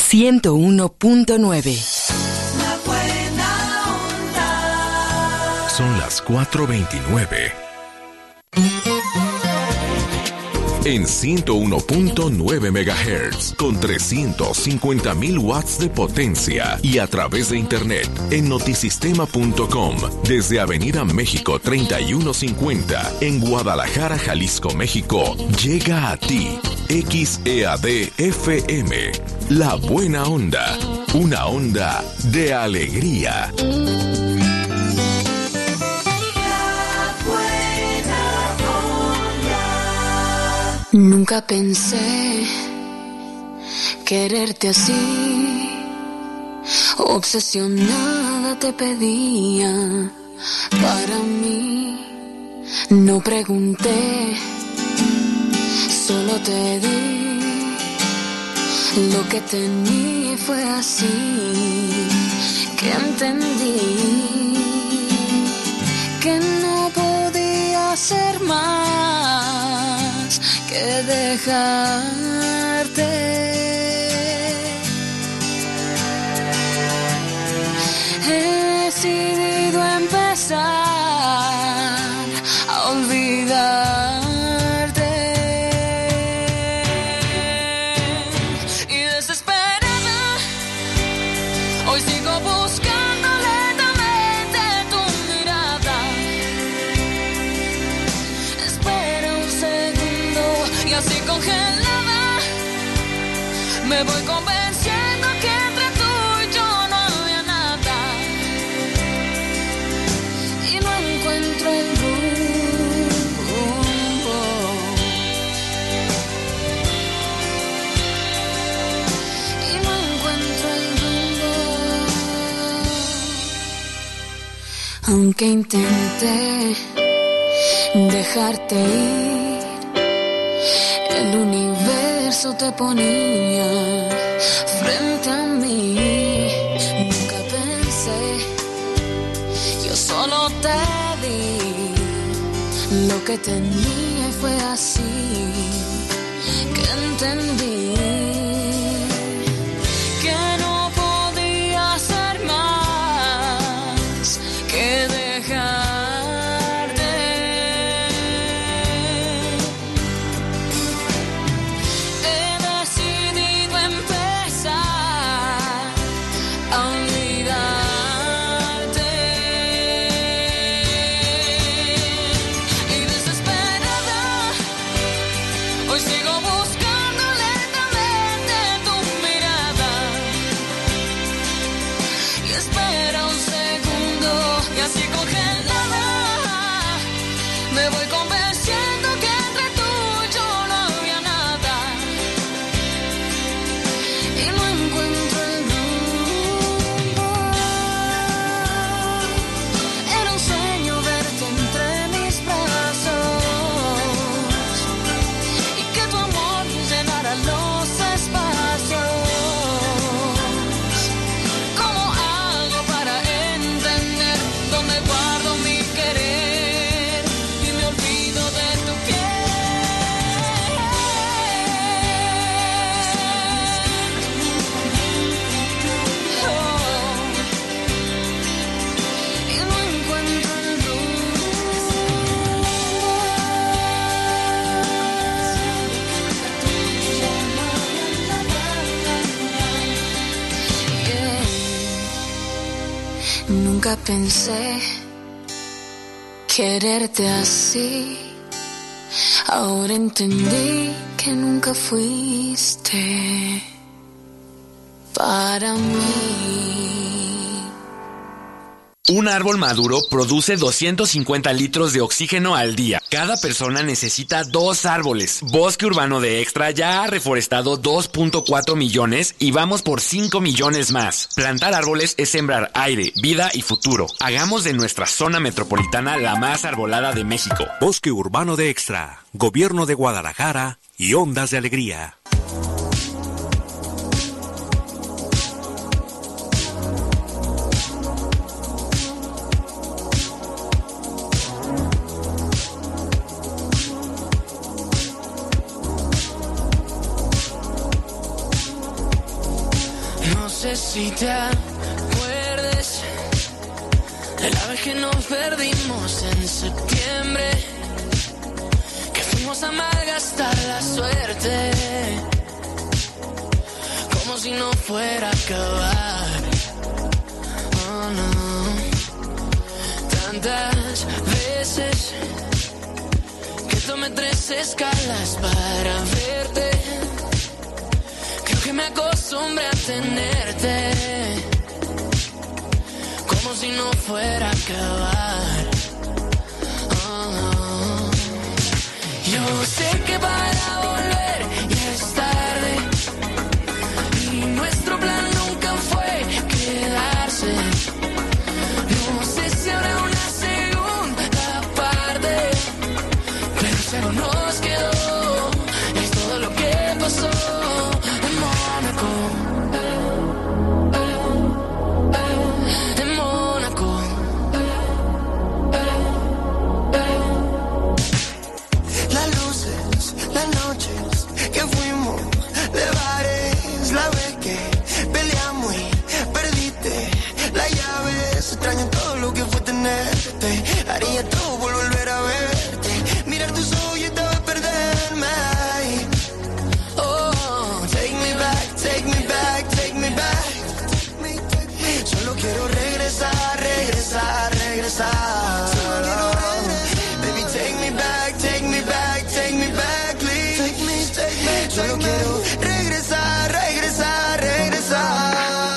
101.9. La buena onda. Son las 4:29. En 101.9 MHz, con 350,000 watts de potencia y a través de internet en notisistema.com, desde Avenida México 3150, en Guadalajara, Jalisco, México, llega a ti, XEAD FM, La Buena Onda, una onda de alegría. Nunca pensé quererte así, obsesionada te pedía para mí. No pregunté, solo te di lo que tenía y fue así que entendí que no podía ser más que dejarte. He decidido empezar a olvidarte y desesperada hoy sigo buscando lentamente tu mirada. Espera un segundo y así congelada me voy convenciendo que entre tú y yo no había nada y no encuentro el rumbo. Y no encuentro el rumbo. Aunque intenté dejarte ir, el universo te ponía frente a mí. Nunca pensé, yo solo te di lo que tenía y fue así que entendí que no podía ser más que dejarte. He decidido empezar a olvidarte y desesperada hoy sigo buscando lentamente tu mirada y espera un segundo y así congelada me voy convenciendo que entre tú y yo no había nada y no encuentro el rumbo. Era un sueño verte entre mis brazos y que tu amor llenara los espacios. ¿Cómo hago para entender dónde guardo mi querer y me olvido de tu y no encuentro el rumbo. Nunca pensé quererte así. Ahora entendí que nunca fuiste para mí. Un árbol maduro produce 250 litros de oxígeno al día. Cada persona necesita 2 árboles. Bosque Urbano de Extra ya ha reforestado 2.4 millones y vamos por 5 millones más. Plantar árboles es sembrar aire, vida y futuro. Hagamos de nuestra zona metropolitana la más arbolada de México. Bosque Urbano de Extra, Gobierno de Guadalajara y Ondas de Alegría. No sé si te acuerdes de la vez que nos perdimos en septiembre, que fuimos a malgastar la suerte, como si no fuera a acabar. Oh no, tantas veces que tomé 3 escalas para verte. Creo que me acostumbré a tenerte, como si no fuera a acabar. Oh, no. Yo sé que para volver ya es tarde, y nuestro plan nunca fue quedarse. No sé si habrá una segunda parte, pero si algo nos quedó, es todo lo que pasó. Haría todo por volver a verte, mirar tus ojos y estaba a perderme. Oh, take me back, take me back, take me back. Solo quiero regresar, regresar, regresar. Baby, take me back, take me back, take me back, please. Solo quiero regresar, regresar, regresar.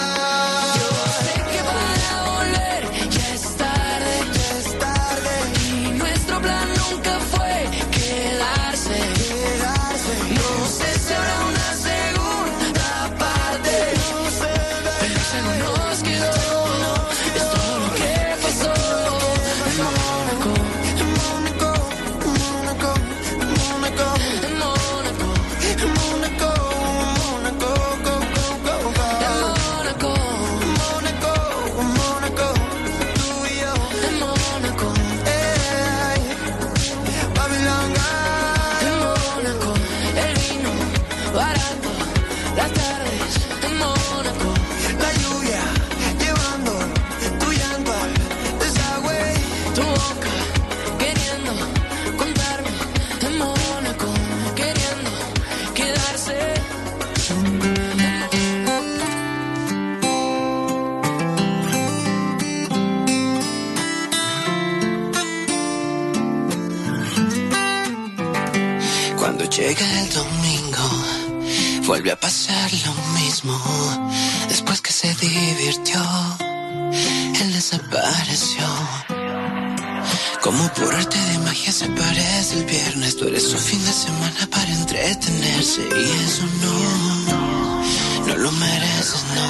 Llega el domingo, vuelve a pasar lo mismo. Después que se divirtió, él desapareció. Como por arte de magia se parece el viernes. Tú eres su fin de semana para entretenerse, y eso no lo mereces, no.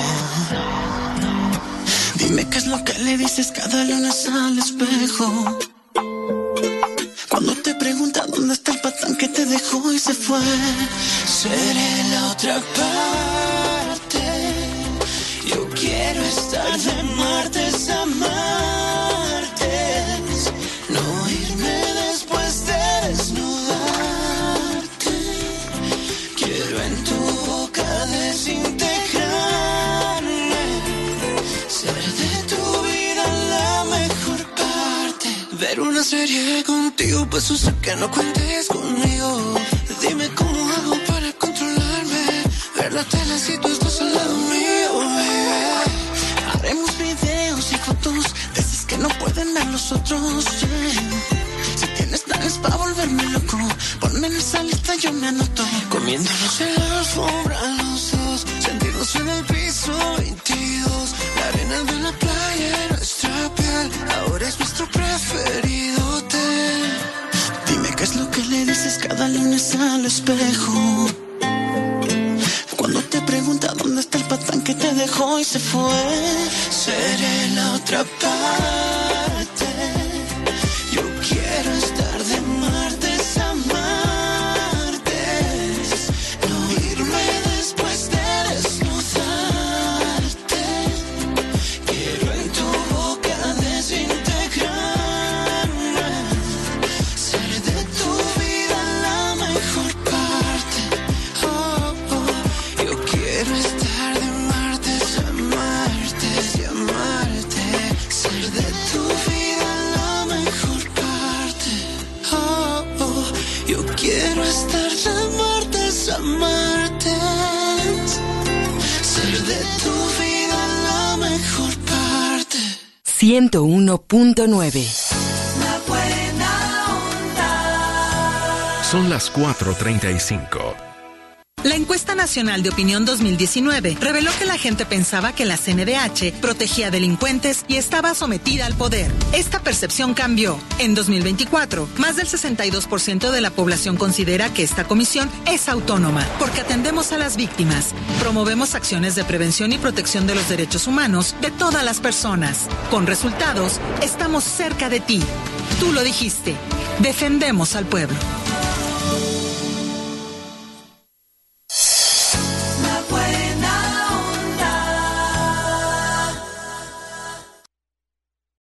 Dime qué es lo que le dices cada lunes al espejo, cuando te pregunta dónde está el patán que te dejó y se fue. Seré la otra parte. Yo quiero estar de martes a martes, no irme después de desnudarte. Quiero en tu boca desintegrarme, ser de tu vida la mejor parte. Ver una serie contigo, pues sé que no cuentes conmigo. Dime cómo hago para controlarme, ver la tele si tú estás al lado mío, baby. Haremos videos y fotos de esas que no pueden ver los otros, yeah. Si tienes planes para volverme loco, ponme en esa lista, yo me anoto. Comiéndonos en la alfombra los dos, sentirnos en el piso 22. La arena de la playa, nuestra piel, ahora es nuestro preferido hotel. Dime qué es lo que le dices cada lunes al espejo, cuando te pregunta dónde está el patán que te dejó y se fue. Seré la otra parte. Yo quiero estar de martes a martes, no irme después de desnudarte. Quiero en tu boca desintegrarme, ser de tu vida la mejor parte. Oh, oh. Yo quiero estar de martes tu vida la mejor parte. 101.9. La buena onda. Son las 4:35. La encuesta nacional de opinión 2019 reveló que la gente pensaba que la CNDH protegía a delincuentes y estaba sometida al poder. Esta percepción cambió. En 2024, más del 62% de la población considera que esta comisión es autónoma, porque atendemos a las víctimas, promovemos acciones de prevención y protección de los derechos humanos de todas las personas. Con resultados, estamos cerca de ti. Tú lo dijiste. Defendemos al pueblo.